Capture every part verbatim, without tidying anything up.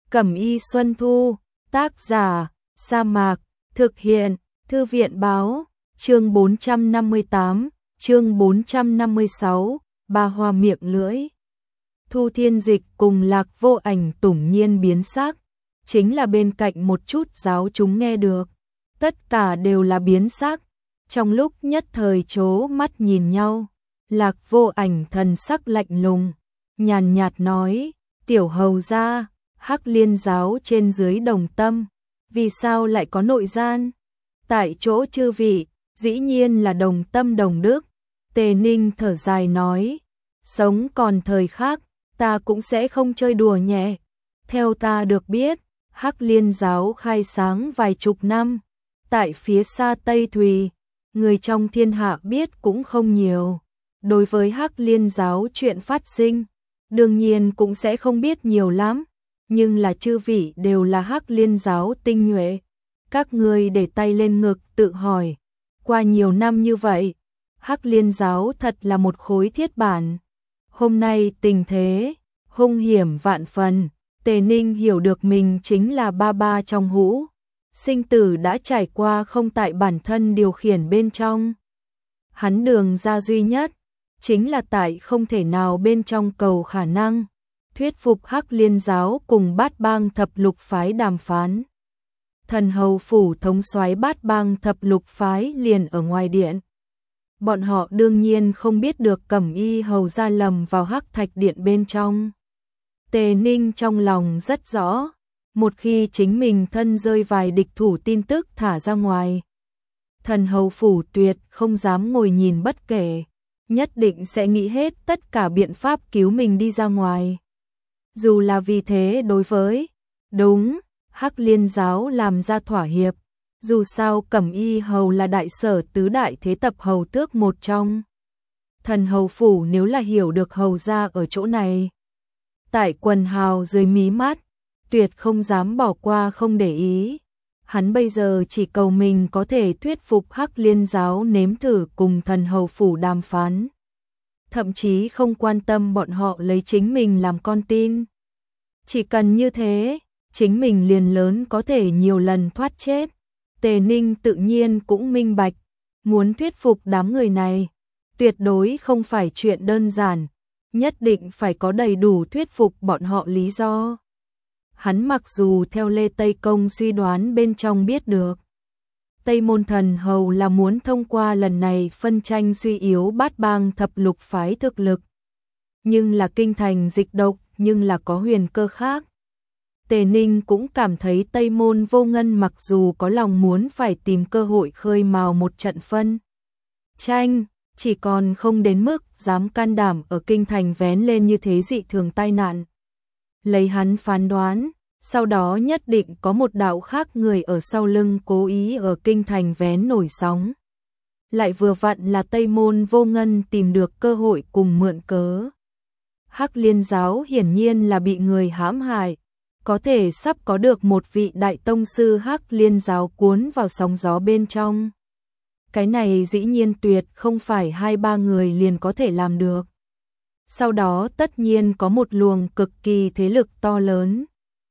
Cẩm y Xuân Thu, tác giả, Sa Mạc, thực hiện, Thư viện báo, chương bốn trăm năm mươi tám, chương bốn trăm năm mươi sáu, Ba Hoa miệng lưỡi. Thu Thiên Dịch cùng Lạc Vô Ảnh tủng nhiên biến sắc, chính là bên cạnh một chút giáo chúng nghe được, tất cả đều là biến sắc, trong lúc nhất thời chố mắt nhìn nhau. Lạc Vô Ảnh thần sắc lạnh lùng, nhàn nhạt nói, tiểu hầu gia, Hắc Liên giáo trên dưới đồng tâm, vì sao lại có nội gian? Tại chỗ chư vị, dĩ nhiên là đồng tâm đồng đức. Tề Ninh thở dài nói, sống còn thời khác, ta cũng sẽ không chơi đùa nhẹ. Theo ta được biết, Hắc Liên giáo khai sáng vài chục năm, tại phía xa Tây Thùy, người trong thiên hạ biết cũng không nhiều. Đối với Hắc Liên giáo chuyện phát sinh, đương nhiên cũng sẽ không biết nhiều lắm, nhưng là chư vị đều là Hắc Liên giáo tinh nhuệ. Các ngươi để tay lên ngực tự hỏi, qua nhiều năm như vậy, Hắc Liên giáo thật là một khối thiết bản. Hôm nay tình thế, hung hiểm vạn phần, Tề Ninh hiểu được mình chính là ba ba trong hũ. Sinh tử đã trải qua không tại bản thân điều khiển bên trong. Hắn đường ra duy nhất, chính là tại không thể nào bên trong cầu khả năng thuyết phục Hắc Liên giáo cùng Bát Bang thập lục phái đàm phán. Thần hầu phủ thống soái Bát Bang thập lục phái liền ở ngoài điện. Bọn họ đương nhiên không biết được Cẩm y hầu gia lầm vào Hắc Thạch điện bên trong. Tề Ninh trong lòng rất rõ, một khi chính mình thân rơi vài địch thủ tin tức thả ra ngoài, thần hầu phủ tuyệt không dám ngồi nhìn bất kể, nhất định sẽ nghĩ hết tất cả biện pháp cứu mình đi ra ngoài. Dù là vì thế đối với, đúng, Hắc Liên giáo làm ra thỏa hiệp, dù sao Cẩm y hầu là đại sở tứ đại thế tập hầu tước một trong. Thần hầu phủ nếu là hiểu được hầu gia ở chỗ này, tại quần hào dưới mí mắt, tuyệt không dám bỏ qua không để ý. Hắn bây giờ chỉ cầu mình có thể thuyết phục Hắc Liên giáo nếm thử cùng thần hầu phủ đàm phán. Thậm chí không quan tâm bọn họ lấy chính mình làm con tin. Chỉ cần như thế, chính mình liền lớn có thể nhiều lần thoát chết. Tề Ninh tự nhiên cũng minh bạch, muốn thuyết phục đám người này, tuyệt đối không phải chuyện đơn giản, nhất định phải có đầy đủ thuyết phục bọn họ lý do. Hắn mặc dù theo Lê Tây Công suy đoán bên trong biết được, Tây Môn Thần hầu là muốn thông qua lần này phân tranh suy yếu Bát Bang thập lục phái thực lực. Nhưng là kinh thành dịch độc, nhưng là có huyền cơ khác. Tề Ninh cũng cảm thấy Tây Môn Vô Ngân mặc dù có lòng muốn phải tìm cơ hội khơi mào một trận phân tranh, chỉ còn không đến mức dám can đảm ở kinh thành vén lên như thế dị thường tai nạn. Lấy hắn phán đoán, sau đó nhất định có một đạo khác người ở sau lưng cố ý ở kinh thành vén nổi sóng. Lại vừa vặn là Tây Môn Vô Ngân tìm được cơ hội cùng mượn cớ. Hắc Liên giáo hiển nhiên là bị người hãm hại, có thể sắp có được một vị đại tông sư Hắc Liên giáo cuốn vào sóng gió bên trong. Cái này dĩ nhiên tuyệt không phải hai ba người liền có thể làm được. Sau đó tất nhiên có một luồng cực kỳ thế lực to lớn.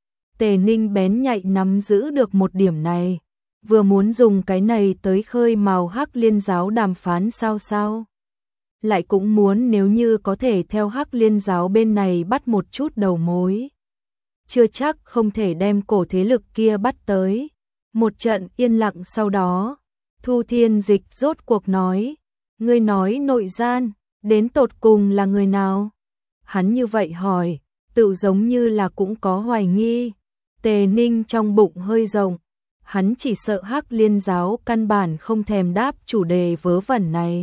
Tề Ninh bén nhạy nắm giữ được một điểm này, vừa muốn dùng cái này tới khơi mào Hắc Liên giáo đàm phán sao sao. Lại cũng muốn nếu như có thể theo Hắc Liên giáo bên này bắt một chút đầu mối. Chưa chắc không thể đem cổ thế lực kia bắt tới. Một trận yên lặng sau đó, Thu Thiên Dịch rốt cuộc nói, ngươi nói nội gian, đến tột cùng là người nào? Hắn như vậy hỏi, tự giống như là cũng có hoài nghi. Tề Ninh trong bụng hơi rộng, hắn chỉ sợ Hắc Liên giáo căn bản không thèm đáp chủ đề vớ vẩn này.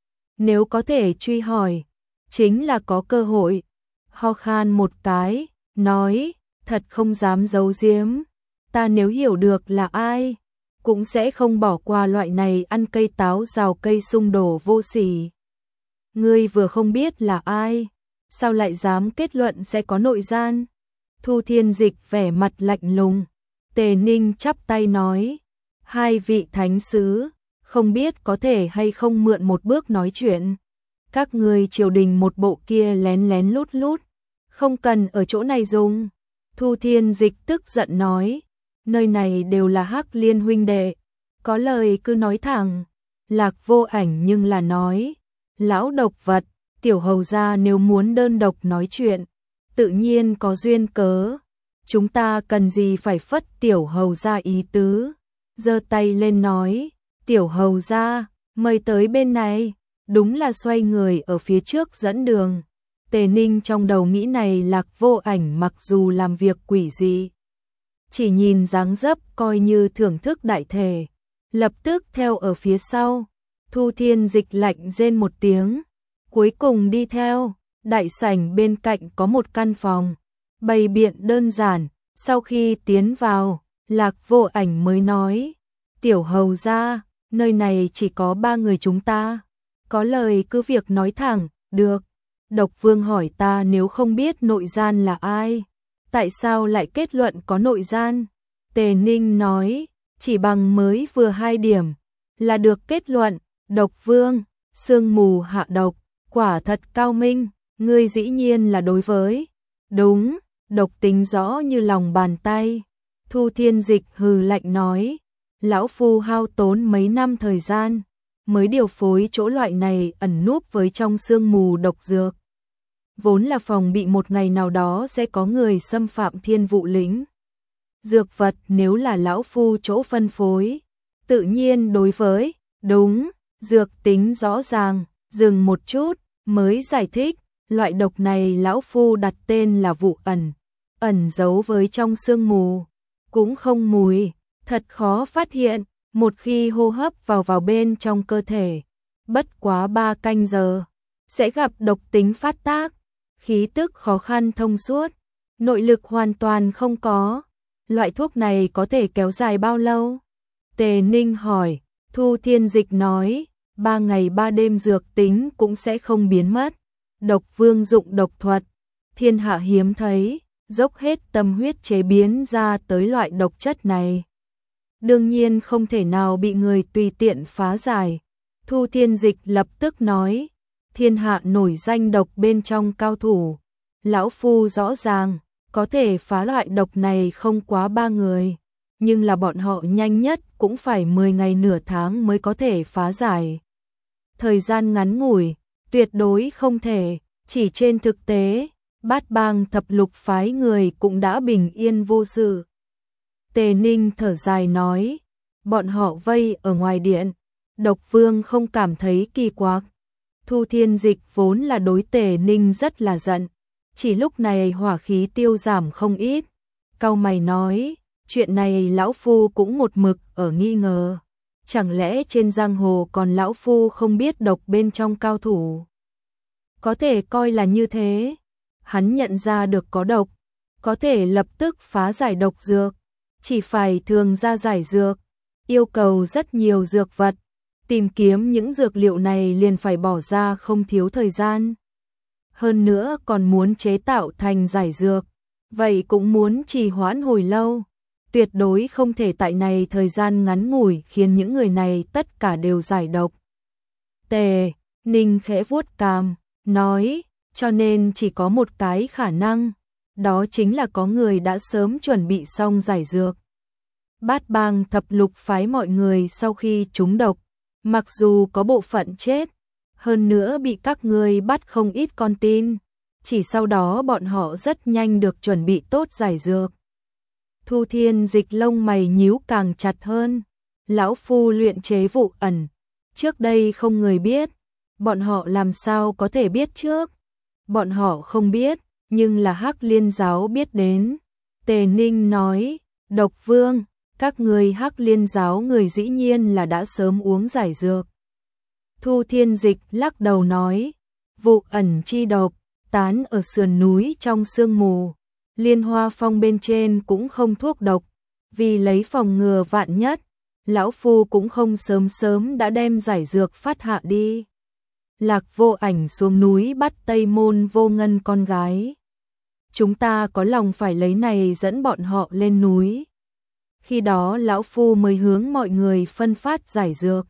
Nếu có thể truy hỏi, chính là có cơ hội. Ho khan một cái, nói, thật không dám giấu giếm, ta nếu hiểu được là ai, cũng sẽ không bỏ qua loại này ăn cây táo rào cây sung đổ vô sỉ. Ngươi vừa không biết là ai, sao lại dám kết luận sẽ có nội gian? Thu Thiên Dịch vẻ mặt lạnh lùng. Tề Ninh chắp tay nói, hai vị thánh sứ, không biết có thể hay không mượn một bước nói chuyện. Các ngươi triều đình một bộ kia lén lén lút lút, không cần ở chỗ này dùng. Thu Thiên Dịch tức giận nói, nơi này đều là Hắc Liên huynh đệ, có lời cứ nói thẳng. Lạc Vô Ảnh nhưng là nói, lão độc vật, tiểu hầu gia nếu muốn đơn độc nói chuyện, tự nhiên có duyên cớ. Chúng ta cần gì phải phất tiểu hầu gia ý tứ. Giơ tay lên nói, tiểu hầu gia, mời tới bên này. Đúng là xoay người ở phía trước dẫn đường. Tề Ninh trong đầu nghĩ này Lạc Vô Ảnh mặc dù làm việc quỷ dị, chỉ nhìn dáng dấp coi như thưởng thức đại thể, lập tức theo ở phía sau. Thu Thiên Dịch lạnh rên một tiếng, cuối cùng đi theo. Đại sảnh bên cạnh có một căn phòng, bày biện đơn giản. Sau khi tiến vào, Lạc Vô Ảnh mới nói, tiểu hầu gia, nơi này chỉ có ba người chúng ta, có lời cứ việc nói thẳng. Được. Độc Vương hỏi ta nếu không biết nội gian là ai, tại sao lại kết luận có nội gian? Tề Ninh nói, chỉ bằng mới vừa hai điểm là được kết luận. Độc Vương, sương mù hạ độc, quả thật cao minh, ngươi dĩ nhiên là đối với. Đúng, độc tính rõ như lòng bàn tay. Thu Thiên Dịch hừ lạnh nói, lão phu hao tốn mấy năm thời gian mới điều phối chỗ loại này ẩn núp với trong sương mù độc dược. Vốn là phòng bị một ngày nào đó sẽ có người xâm phạm Thiên Vụ lĩnh. Dược vật nếu là lão phu chỗ phân phối, tự nhiên đối với. Đúng, dược tính rõ ràng. Dừng một chút, mới giải thích, loại độc này lão phu đặt tên là vụ ẩn, ẩn giấu với trong sương mù, cũng không mùi, thật khó phát hiện. Một khi hô hấp vào vào bên trong cơ thể, bất quá ba canh giờ, sẽ gặp độc tính phát tác, khí tức khó khăn thông suốt, nội lực hoàn toàn không có. Loại thuốc này có thể kéo dài bao lâu? Tề Ninh hỏi. Thu Thiên Dịch nói, ba ngày ba đêm dược tính cũng sẽ không biến mất. Độc Vương dụng độc thuật, thiên hạ hiếm thấy, dốc hết tâm huyết chế biến ra tới loại độc chất này, đương nhiên không thể nào bị người tùy tiện phá giải. Thu Thiên Dịch lập tức nói, thiên hạ nổi danh độc bên trong cao thủ, lão phu rõ ràng, có thể phá loại độc này không quá ba người, nhưng là bọn họ nhanh nhất cũng phải mười ngày nửa tháng mới có thể phá giải. Thời gian ngắn ngủi, tuyệt đối không thể. Chỉ trên thực tế, Bát Bang thập lục phái người cũng đã bình yên vô sự. Tề Ninh thở dài nói, bọn họ vây ở ngoài điện, Độc Vương không cảm thấy kỳ quặc. Thu Thiên Dịch vốn là đối Tề Ninh rất là giận, chỉ lúc này hỏa khí tiêu giảm không ít. Cau mày nói, chuyện này lão phu cũng một mực ở nghi ngờ, chẳng lẽ trên giang hồ còn lão phu không biết độc bên trong cao thủ? Có thể coi là như thế. Hắn nhận ra được có độc, có thể lập tức phá giải độc dược, chỉ phải thường ra giải dược, yêu cầu rất nhiều dược vật, tìm kiếm những dược liệu này liền phải bỏ ra không thiếu thời gian. Hơn nữa còn muốn chế tạo thành giải dược, vậy cũng muốn trì hoãn hồi lâu, tuyệt đối không thể tại này thời gian ngắn ngủi khiến những người này tất cả đều giải độc. Tề Ninh khẽ vuốt cằm, nói, cho nên chỉ có một cái khả năng, đó chính là có người đã sớm chuẩn bị xong giải dược. Bát Bang thập lục phái mọi người sau khi trúng độc, mặc dù có bộ phận chết, hơn nữa bị các ngươi bắt không ít con tin, chỉ sau đó bọn họ rất nhanh được chuẩn bị tốt giải dược. Thu Thiên Dịch lông mày nhíu càng chặt hơn, lão phu luyện chế vụ ẩn, trước đây không người biết, bọn họ làm sao có thể biết trước? Bọn họ không biết, nhưng là Hắc Liên giáo biết đến. Tề Ninh nói, Độc Vương, các người Hắc Liên giáo người dĩ nhiên là đã sớm uống giải dược. Thu Thiên Dịch lắc đầu nói, vụ ẩn chi độc, tán ở sườn núi trong sương mù, Liên Hoa Phong bên trên cũng không thuốc độc, vì lấy phòng ngừa vạn nhất, lão phu cũng không sớm sớm đã đem giải dược phát hạ đi. Lạc Vô Ảnh xuống núi bắt Tây Môn Vô Ngân con gái. Chúng ta có lòng phải lấy này dẫn bọn họ lên núi. Khi đó lão phu mới hướng mọi người phân phát giải dược.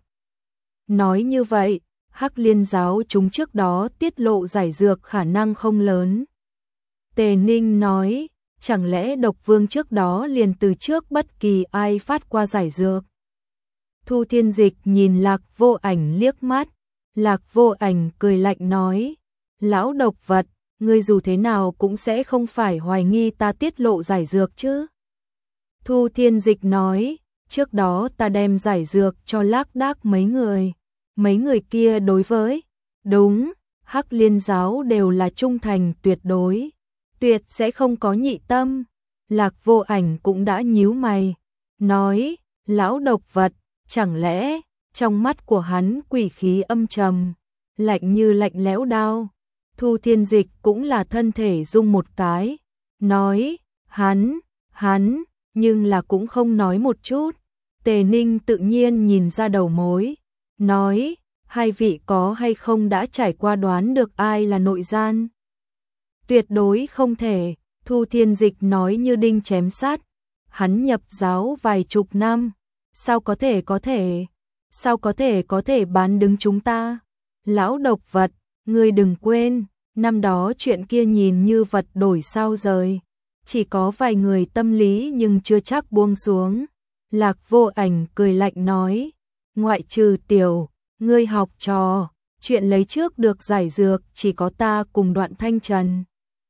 Nói như vậy, Hắc Liên giáo chúng trước đó tiết lộ giải dược khả năng không lớn. Tề Ninh nói, chẳng lẽ độc vương trước đó liền từ trước bất kỳ ai phát qua giải dược? Thu Thiên Dịch nhìn Lạc Vô Ảnh liếc mắt, Lạc Vô Ảnh cười lạnh nói, lão độc vật, ngươi dù thế nào cũng sẽ không phải hoài nghi ta tiết lộ giải dược chứ? Thu Thiên Dịch nói, trước đó ta đem giải dược cho Lác Đác mấy người, mấy người kia đối với, đúng, Hắc Liên giáo đều là trung thành tuyệt đối, tuyệt sẽ không có nhị tâm. Lạc Vô Ảnh cũng đã nhíu mày, nói, lão độc vật, chẳng lẽ, trong mắt của hắn quỷ khí âm trầm, lạnh như lạnh lẽo đao. Thu Thiên Dịch cũng là thân thể rung một cái, nói, hắn, hắn, nhưng là cũng không nói một chút. Tề Ninh tự nhiên nhìn ra đầu mối, nói, hai vị có hay không đã trải qua đoán được ai là nội gian? Tuyệt đối không thể, Thu Thiên Dịch nói như đinh chém sắt, hắn nhập giáo vài chục năm, sao có thể có thể, sao có thể có thể bán đứng chúng ta? Lão độc vật, ngươi đừng quên, năm đó chuyện kia nhìn như vật đổi sao rời, chỉ có vài người tâm lý nhưng chưa chắc buông xuống. Lạc Vô Ảnh cười lạnh nói, ngoại trừ tiểu, ngươi học trò, chuyện lấy trước được giải dược chỉ có ta cùng Đoạn Thanh Trần.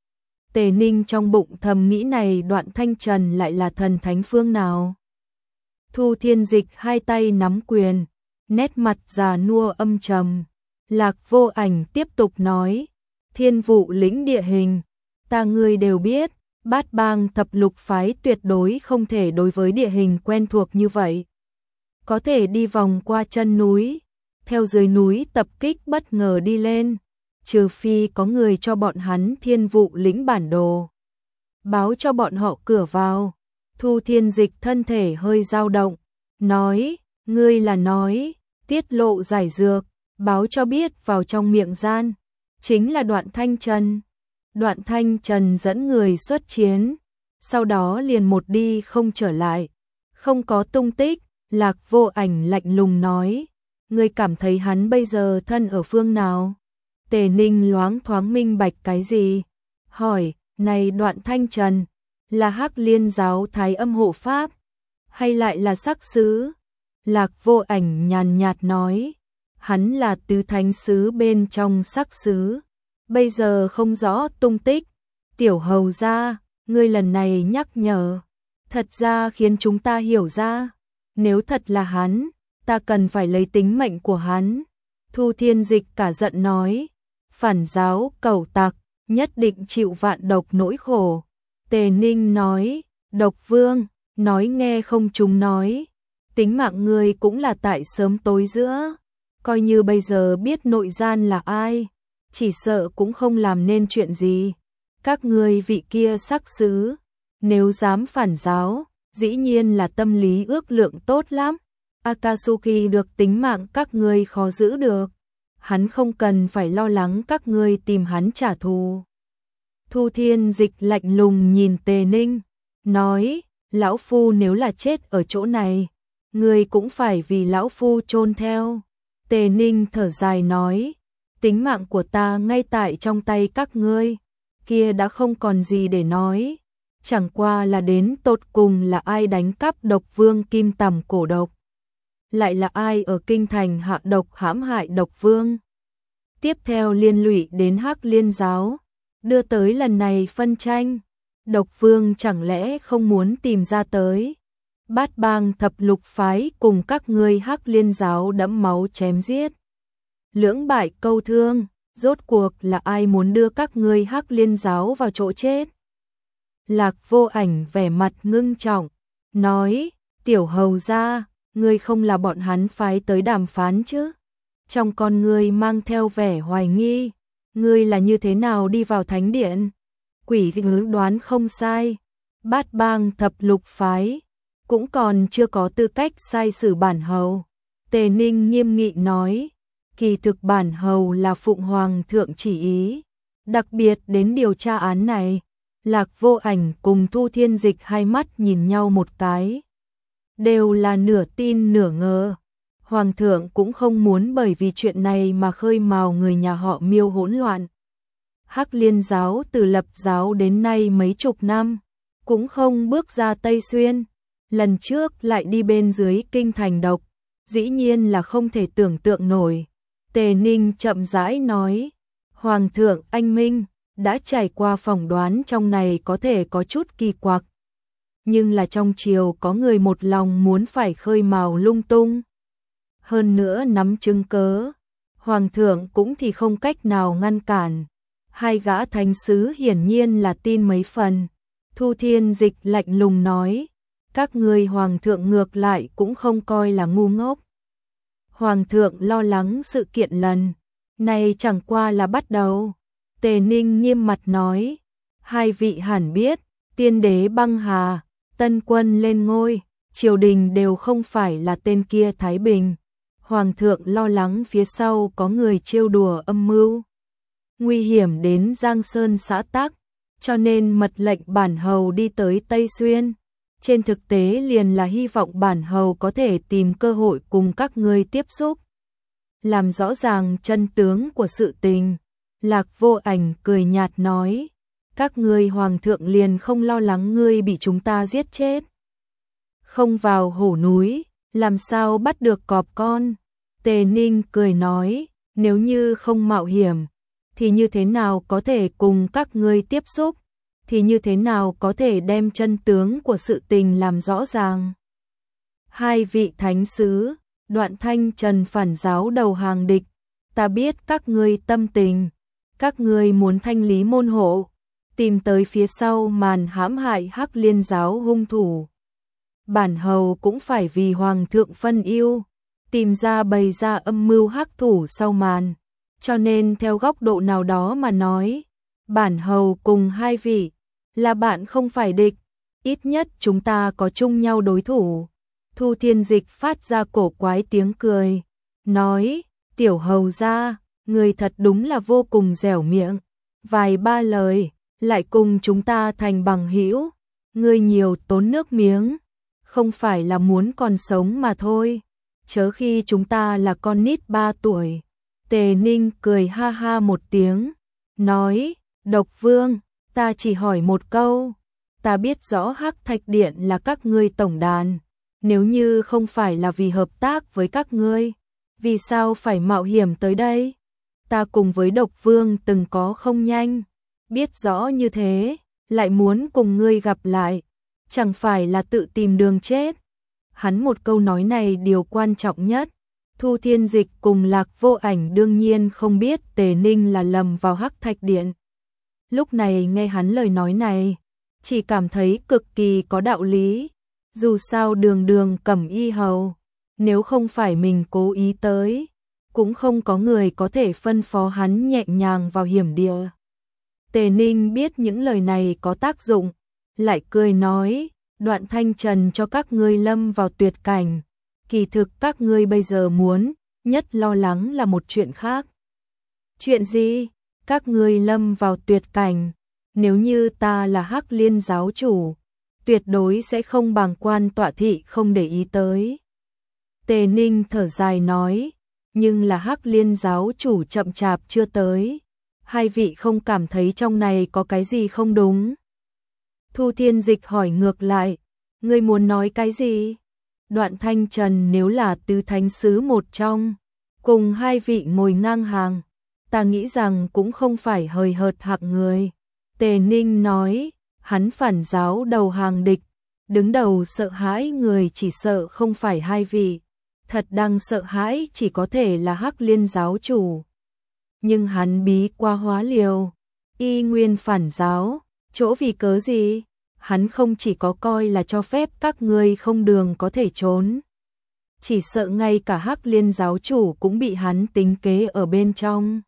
Tề Ninh trong bụng thầm nghĩ này Đoạn Thanh Trần lại là thần thánh phương nào? Thu Thiên Dịch hai tay nắm quyền, nét mặt già nua âm trầm. Lạc Vô Ảnh tiếp tục nói, Thiên Vụ lĩnh địa hình, ta ngươi đều biết, Bát Bang thập lục phái tuyệt đối không thể đối với địa hình quen thuộc như vậy. Có thể đi vòng qua chân núi, theo dưới núi tập kích bất ngờ đi lên, trừ phi có người cho bọn hắn Thiên Vụ lĩnh bản đồ, báo cho bọn họ cửa vào. Thu Thiên Dịch thân thể hơi dao động, nói, ngươi là nói, tiết lộ giải dược, báo cho biết vào trong miệng gian, chính là Đoạn Thanh Trần. Đoạn Thanh Trần dẫn người xuất chiến, sau đó liền một đi không trở lại, không có tung tích. Lạc Vô Ảnh lạnh lùng nói, ngươi cảm thấy hắn bây giờ thân ở phương nào? Tề Ninh loáng thoáng minh bạch cái gì, hỏi, này Đoạn Thanh Trần, là Hắc Liên giáo Thái Âm hộ pháp, hay lại là sắc sứ? Lạc Vô Ảnh nhàn nhạt nói, hắn là tứ thánh sứ bên trong sắc sứ, bây giờ không rõ tung tích. Tiểu hầu gia, ngươi lần này nhắc nhở, thật ra khiến chúng ta hiểu ra, nếu thật là hắn, ta cần phải lấy tính mệnh của hắn. Thu Thiên Dịch cả giận nói, phản giáo cẩu tặc, nhất định chịu vạn độc nỗi khổ. Tề Ninh nói, độc vương, nói nghe không chúng nói, tính mạng ngươi cũng là tại sớm tối giữa, coi như bây giờ biết nội gian là ai, chỉ sợ cũng không làm nên chuyện gì. Các ngươi vị kia sắc sứ, nếu dám phản giáo, dĩ nhiên là tâm lý ước lượng tốt lắm. Akatsuki được tính mạng các ngươi khó giữ được, hắn không cần phải lo lắng các ngươi tìm hắn trả thù. Thu Thiên Dịch lạnh lùng nhìn Tề Ninh, nói, lão phu nếu là chết ở chỗ này, ngươi cũng phải vì lão phu chôn theo. Tề Ninh thở dài nói, tính mạng của ta ngay tại trong tay các ngươi, kia đã không còn gì để nói, chẳng qua là đến tột cùng là ai đánh cắp độc vương kim tầm cổ độc, lại là ai ở kinh thành hạ độc hãm hại độc vương, tiếp theo liên lụy đến Hắc Liên giáo, đưa tới lần này phân tranh. Độc vương chẳng lẽ không muốn tìm ra tới? Bát Bang thập lục phái cùng các ngươi Hắc Liên giáo đẫm máu chém giết, lưỡng bại câu thương, rốt cuộc là ai muốn đưa các ngươi Hắc Liên giáo vào chỗ chết? Lạc Vô Ảnh vẻ mặt ngưng trọng, nói, tiểu hầu gia, ngươi không là bọn hắn phái tới đàm phán chứ? Trong con ngươi mang theo vẻ hoài nghi, ngươi là như thế nào đi vào thánh điện? Quỷ ngữ đoán không sai, Bát Bang thập lục phái cũng còn chưa có tư cách sai xử bản hầu. Tề Ninh nghiêm nghị nói, kỳ thực bản hầu là phụng hoàng thượng chỉ ý, đặc biệt đến điều tra án này. Lạc Vô Ảnh cùng Thu Thiên Dịch hai mắt nhìn nhau một cái, đều là nửa tin nửa ngờ. Hoàng thượng cũng không muốn bởi vì chuyện này mà khơi mào người nhà họ Miêu hỗn loạn. Hắc Liên giáo từ lập giáo đến nay mấy chục năm, cũng không bước ra Tây Xuyên, lần trước lại đi bên dưới kinh thành độc, dĩ nhiên là không thể tưởng tượng nổi. Tề Ninh chậm rãi nói, Hoàng thượng anh minh, đã trải qua phỏng đoán trong này có thể có chút kỳ quặc. Nhưng là trong triều có người một lòng muốn phải khơi mào lung tung. Hơn nữa nắm chứng cớ, Hoàng thượng cũng thì không cách nào ngăn cản. Hai gã thánh sứ hiển nhiên là tin mấy phần. Thu Thiên Dịch lạnh lùng nói, các ngươi Hoàng thượng ngược lại cũng không coi là ngu ngốc. Hoàng thượng lo lắng sự kiện lần này chẳng qua là bắt đầu. Tề Ninh nghiêm mặt nói, hai vị hẳn biết, tiên đế băng hà, tân quân lên ngôi, triều đình đều không phải là tên kia Thái Bình. Hoàng thượng lo lắng phía sau có người trêu đùa âm mưu, nguy hiểm đến Giang Sơn xã tắc, cho nên mật lệnh bản hầu đi tới Tây Xuyên. Trên thực tế liền là hy vọng bản hầu có thể tìm cơ hội cùng các ngươi tiếp xúc, làm rõ ràng chân tướng của sự tình. Lạc Vô Ảnh cười nhạt nói, các ngươi Hoàng thượng liền không lo lắng ngươi bị chúng ta giết chết. Không vào hổ núi, làm sao bắt được cọp con. Tề Ninh cười nói, nếu như không mạo hiểm, thì như thế nào có thể cùng các ngươi tiếp xúc, thì như thế nào có thể đem chân tướng của sự tình làm rõ ràng. Hai vị thánh sứ, Đoạn Thanh Trần phản giáo đầu hàng địch, ta biết các ngươi tâm tình, các ngươi muốn thanh lý môn hộ, tìm tới phía sau màn hãm hại Hắc Liên giáo hung thủ. Bản hầu cũng phải vì Hoàng thượng phân ưu, tìm ra bày ra âm mưu hắc thủ sau màn, cho nên theo góc độ nào đó mà nói, bản hầu cùng hai vị là bạn không phải địch, ít nhất chúng ta có chung nhau đối thủ. Thu Thiên Dịch phát ra cổ quái tiếng cười, nói, tiểu hầu gia, người thật đúng là vô cùng dẻo miệng, vài ba lời, lại cùng chúng ta thành bằng hữu, ngươi nhiều tốn nước miếng, không phải là muốn còn sống mà thôi, chớ khi chúng ta là con nít ba tuổi. Tề Ninh cười ha ha một tiếng, nói, Độc Vương, ta chỉ hỏi một câu, ta biết rõ Hắc Thạch Điện là các ngươi tổng đàn, nếu như không phải là vì hợp tác với các ngươi, vì sao phải mạo hiểm tới đây? Ta cùng với Độc Vương từng có không nhanh, biết rõ như thế, lại muốn cùng ngươi gặp lại, chẳng phải là tự tìm đường chết. Hắn một câu nói này điều quan trọng nhất. Thu Thiên Dịch cùng Lạc Vô Ảnh đương nhiên không biết Tề Ninh là lầm vào Hắc Thạch Điện. Lúc này nghe hắn lời nói này, chỉ cảm thấy cực kỳ có đạo lý. Dù sao đường đường Cẩm Y hầu, nếu không phải mình cố ý tới, cũng không có người có thể phân phó hắn nhẹ nhàng vào hiểm địa. Tề Ninh biết những lời này có tác dụng, lại cười nói, Đoạn Thanh Trần cho các ngươi lâm vào tuyệt cảnh, kỳ thực các ngươi bây giờ muốn nhất lo lắng là một chuyện khác. Chuyện gì? Các ngươi lâm vào tuyệt cảnh, nếu như ta là Hắc Liên giáo chủ, tuyệt đối sẽ không bàng quan tọa thị không để ý tới. Tề Ninh thở dài nói, nhưng là Hắc Liên giáo chủ chậm chạp chưa tới, hai vị không cảm thấy trong này có cái gì không đúng. Thu Thiên Dịch hỏi ngược lại, ngươi muốn nói cái gì? Đoạn Thanh Trần nếu là tứ thánh sứ một trong, cùng hai vị ngồi ngang hàng, ta nghĩ rằng cũng không phải hời hợt hạng người. Tề Ninh nói, hắn phản giáo đầu hàng địch, đứng đầu sợ hãi người chỉ sợ không phải hai vị, thật đang sợ hãi chỉ có thể là Hắc Liên giáo chủ. Nhưng hắn bí qua hóa liều, y nguyên phản giáo, chỗ vì cớ gì? Hắn không chỉ có coi là cho phép các ngươi không đường có thể trốn, chỉ sợ ngay cả Hắc Liên giáo chủ cũng bị hắn tính kế ở bên trong.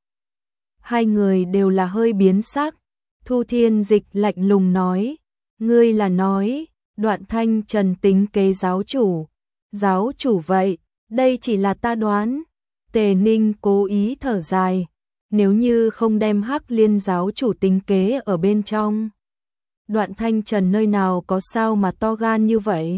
Hai người đều là hơi biến sắc. Thu Thiên Dịch lạnh lùng nói, ngươi là nói, Đoạn Thanh Trần tính kế giáo chủ. Giáo chủ vậy, đây chỉ là ta đoán. Tề Ninh cố ý thở dài, nếu như không đem Hắc Liên giáo chủ tính kế ở bên trong, Đoạn Thanh Trần nơi nào có sao mà to gan như vậy.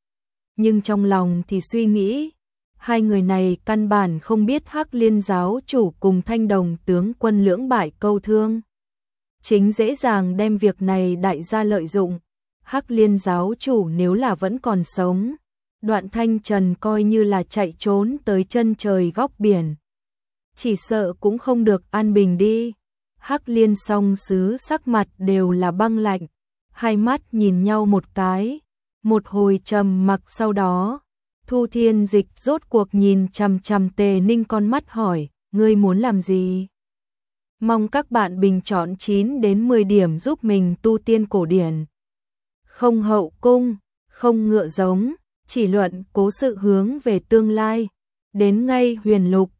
Nhưng trong lòng thì suy nghĩ, hai người này căn bản không biết Hắc Liên giáo chủ cùng Thanh Đồng tướng quân lưỡng bại câu thương. Chính dễ dàng đem việc này đại gia lợi dụng, Hắc Liên giáo chủ nếu là vẫn còn sống, Đoạn Thanh Trần coi như là chạy trốn tới chân trời góc biển, chỉ sợ cũng không được an bình đi. Hắc Liên song sứ sắc mặt đều là băng lạnh, hai mắt nhìn nhau một cái, một hồi trầm mặc sau đó, Thu Thiên Dịch rốt cuộc nhìn chằm chằm Tề Ninh con mắt hỏi, ngươi muốn làm gì? Mong các bạn bình chọn chín đến mười điểm giúp mình tu tiên cổ điển. Không hậu cung, không ngựa giống, chỉ luận cố sự hướng về tương lai. Đến ngay Huyền Lục,